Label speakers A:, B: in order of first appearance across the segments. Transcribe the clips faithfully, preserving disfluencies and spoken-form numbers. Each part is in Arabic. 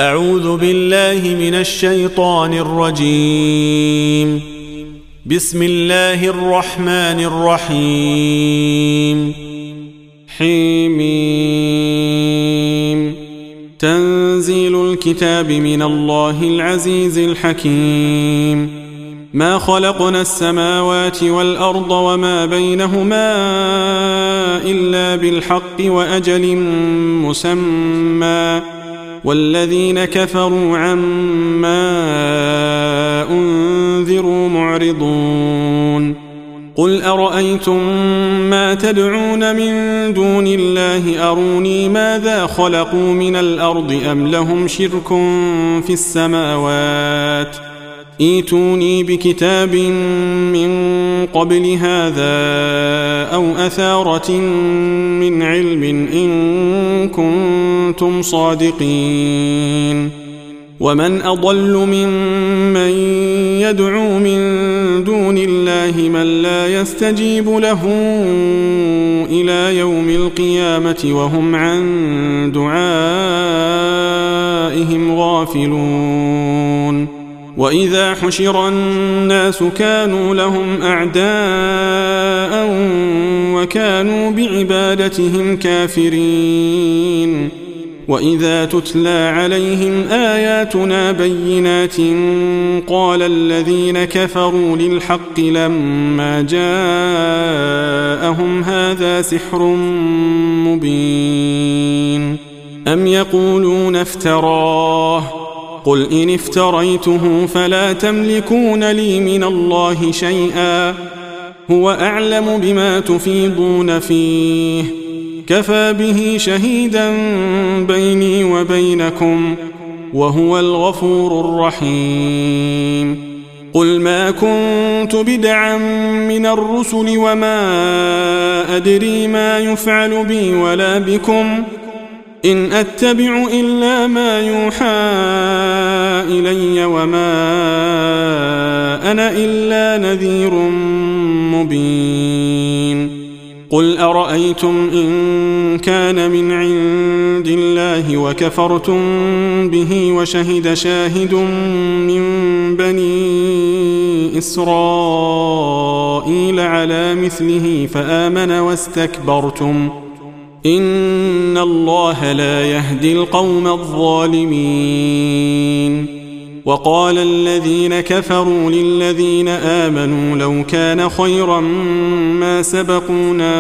A: أعوذ بالله من الشيطان الرجيم. بسم الله الرحمن الرحيم. حميم. تنزيل الكتاب من الله العزيز الحكيم. ما خلقنا السماوات والأرض وما بينهما إلا بالحق وأجل مسمى، والذين كفروا عما أنذروا معرضون. قل أرأيتم ما تدعون من دون الله أروني ماذا خلقوا من الأرض أم لهم شرك في السماوات، ائتوني بكتاب من قبل هذا أو أثارة من علم إن كنتم صادقين. ومن أضل ممن يدعو من دون الله من لا يستجيب له إلى يوم القيامة وهم عن دعائهم غافلون. وإذا حشر الناس كانوا لهم أعداء وكانوا بعبادتهم كافرين. وإذا تتلى عليهم آياتنا بينات قال الذين كفروا للحق لما جاءهم هذا سحر مبين. أم يقولون افتراه، قل إن افتريته فلا تملكون لي من الله شيئا، هو أعلم بما تفيضون فيه، كفى به شهيدا بيني وبينكم، وهو الغفور الرحيم. قل ما كنت بدعا من الرسل وما أدري ما يفعل بي ولا بكم، إن أتبع إلا ما يوحى إلي وما أنا إلا نذير مبين. قل أرأيتم إن كان من عند الله وكفرتم به وشهد شاهد من بني إسرائيل على مثله فآمن واستكبرتم، إن الله لا يهدي القوم الظالمين. وقال الذين كفروا للذين آمنوا لو كان خيرا ما سبقونا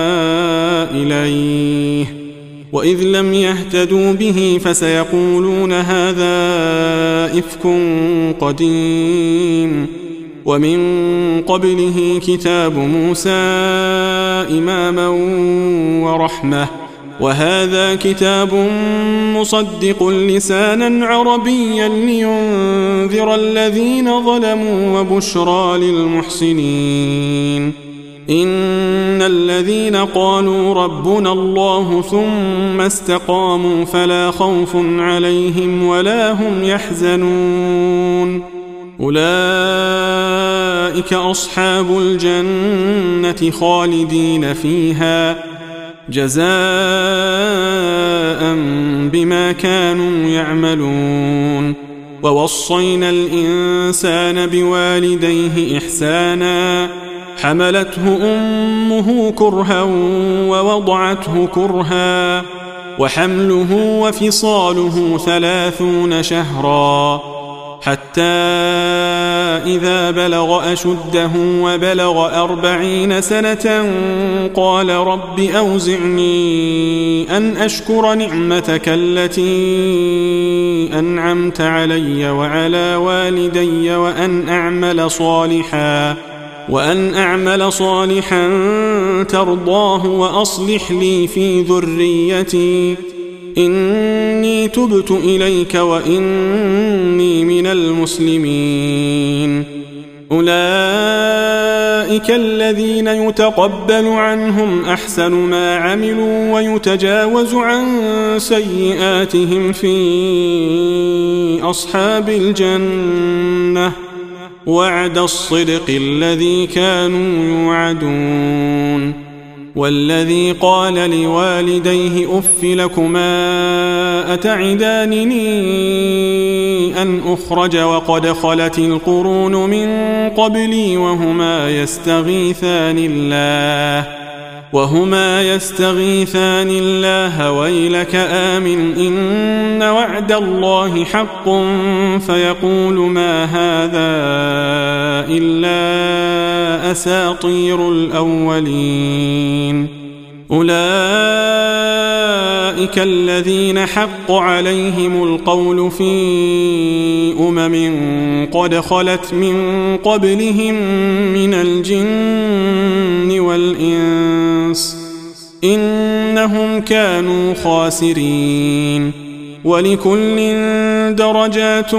A: إليه، وإذ لم يهتدوا به فسيقولون هذا إفك قديم. ومن قبله كتاب موسى إماما ورحمة، وهذا كتاب مصدق لسانا عربيا لينذر الذين ظلموا وبشرى للمحسنين. إن الذين قالوا ربنا الله ثم استقاموا فلا خوف عليهم ولا هم يحزنون، أولئك أصحاب الجنة خالدين فيها جزاء بما كانوا يعملون. ووصينا الإنسان بوالديه إحسانا، حملته أمه كرها ووضعته كرها، وحمله وفصاله ثلاثون شهرا، حتى إذا بلغ أشده وبلغ أربعين سنة قال رب أوزعني أن أشكر نعمتك التي أنعمت علي وعلى والدي وأن أعمل صالحا وأن أعمل صالحا ترضاه وأصلح لي في ذريتي إني تبت إليك وإني من المسلمين. أولئك الذين يتقبل عنهم أحسن ما عملوا ويتجاوز عن سيئاتهم في أصحاب الجنة، وعد الصدق الذي كانوا يوعدون. والذي قال لوالديه أف لكما أتعدانني أن أخرج وقد خلت القرون من قبلي وهما يستغيثان الله وهما يستغيثان الله ويلك آمن إن وعد الله حق فيقول ما هذا إلا أساطير الأولين أولئك الذين حق عليهم القول في أمم قد خلت من قبلهم من الجن والإنس إنهم كانوا خاسرين ولكل درجات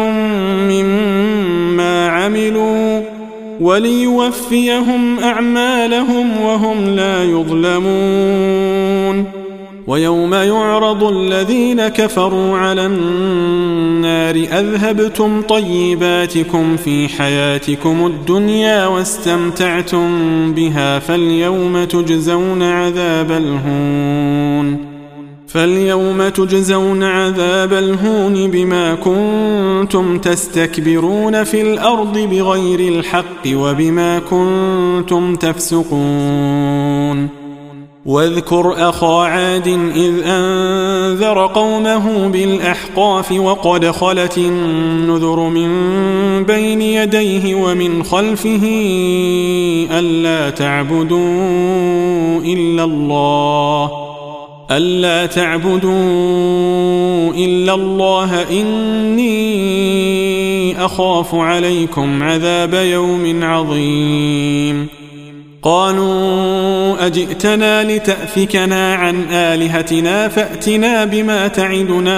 A: مما عملوا وليوفيهم أعمالهم وهم لا يظلمون ويوم يعرض الذين كفروا على النار أذهبتم طيباتكم في حياتكم الدنيا واستمتعتم بها فاليوم تجزون عذاب الهون فاليوم تجزون عذاب الهون بما كنتم تستكبرون في الأرض بغير الحق وبما كنتم تفسقون واذكر أخا عاد إذ أنذر قومه بالأحقاف وقد خلت النذر من بين يديه ومن خلفه ألا تعبدوا إلا الله ألا تعبدوا إلا الله إني أخاف عليكم عذاب يوم عظيم قالوا أجئتنا لتأفكنا عن آلهتنا فأتنا بما تعدنا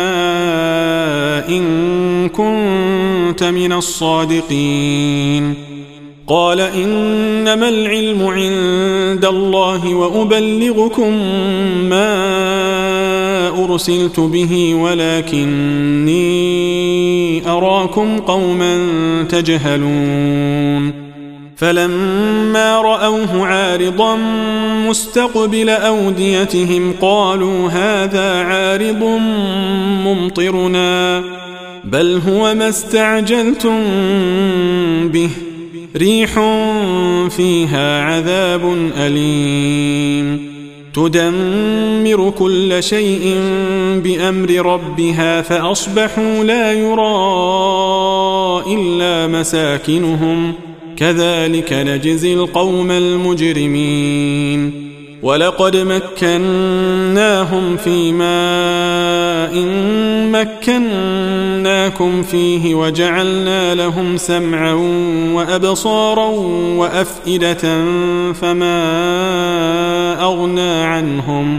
A: إن كنت من الصادقين قال إنما العلم عند الله وأبلغكم ما أرسلت به ولكني أراكم قوما تجهلون فلما رأوه عارضا مستقبل أوديتهم قالوا هذا عارض ممطرنا بل هو ما استعجلتم به ريح فيها عذاب أليم تدمر كل شيء بأمر ربها فأصبحوا لا يرى إلا مساكنهم كذلك نجزي القوم المجرمين ولقد مكناهم في ماء مكناكم فيه وجعلنا لهم سمعا وأبصارا وأفئدة فما أغنى عنهم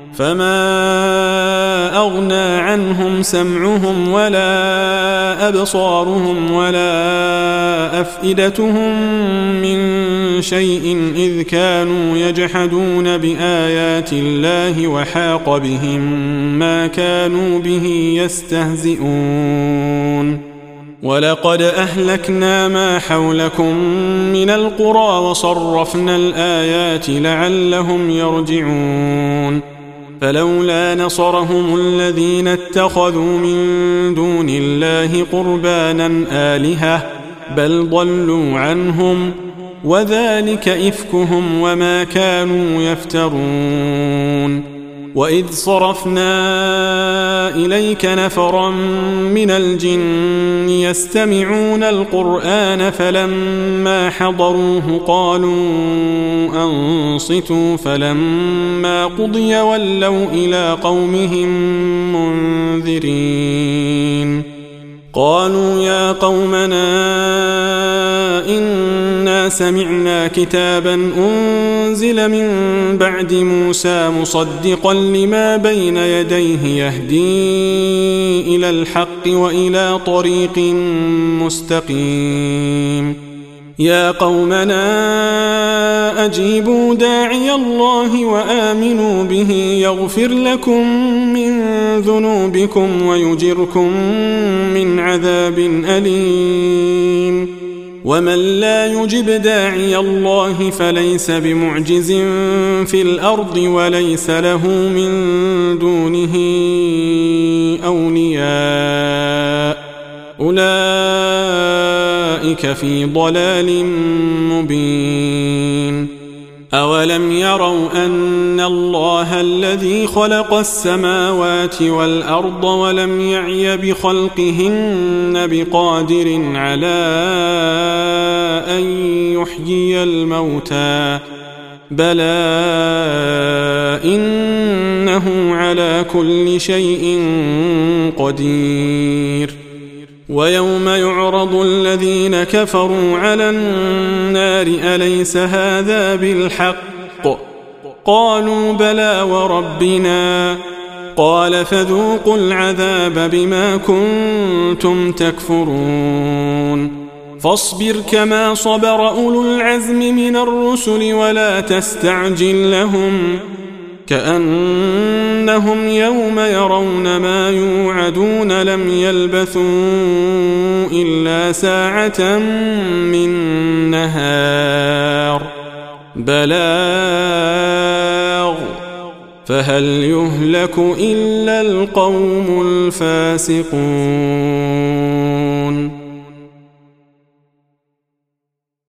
A: فما أغنى عنهم سمعهم ولا أبصارهم ولا أفئدتهم من شيء إذ كانوا يجحدون بآيات الله وحاق بهم ما كانوا به يستهزئون ولقد أهلكنا ما حولكم من القرى وصرفنا الآيات لعلهم يرجعون فلولا نصرهم الذين اتخذوا من دون الله قربانا آلهة بل ضلوا عنهم وذلك إفكهم وما كانوا يفترون وإذ صرفنا إليك نفرا من الجن يستمعون القرآن فلما حضروه قالوا أنصتوا فلما قضي ولوا إلى قومهم منذرين قالوا يا قومنا إنا سمعنا كتابا أنزل من بعد موسى مصدقا لما بين يديه يهدي إلى الحق وإلى طريق مستقيم يا قومنا أجيبوا داعي الله وآمنوا به يغفر لكم من ذنوبكم ويجركم من عذاب أليم ومن لا يجب داعي الله فليس بمعجز في الأرض وليس له من دونه أولياء أولئك في ضلال مبين. أولم يروا أن الله الذي خلق السماوات والأرض ولم يعي بخلقهن بقادر على أن يحيي الموتى بلى إنه على كل شيء قدير. ويوم يعرض الذين كفروا على النار أليس هذا بالحق قالوا بلى وربنا قال فذوقوا العذاب بما كنتم تكفرون. فاصبر كما صبر أولو العزم من الرسل ولا تستعجل لهم كأنهم يوم يرون ما يوعدون لم يلبثوا إلا ساعة من نهار بلاغ فهل يهلك إلا القوم الفاسقون.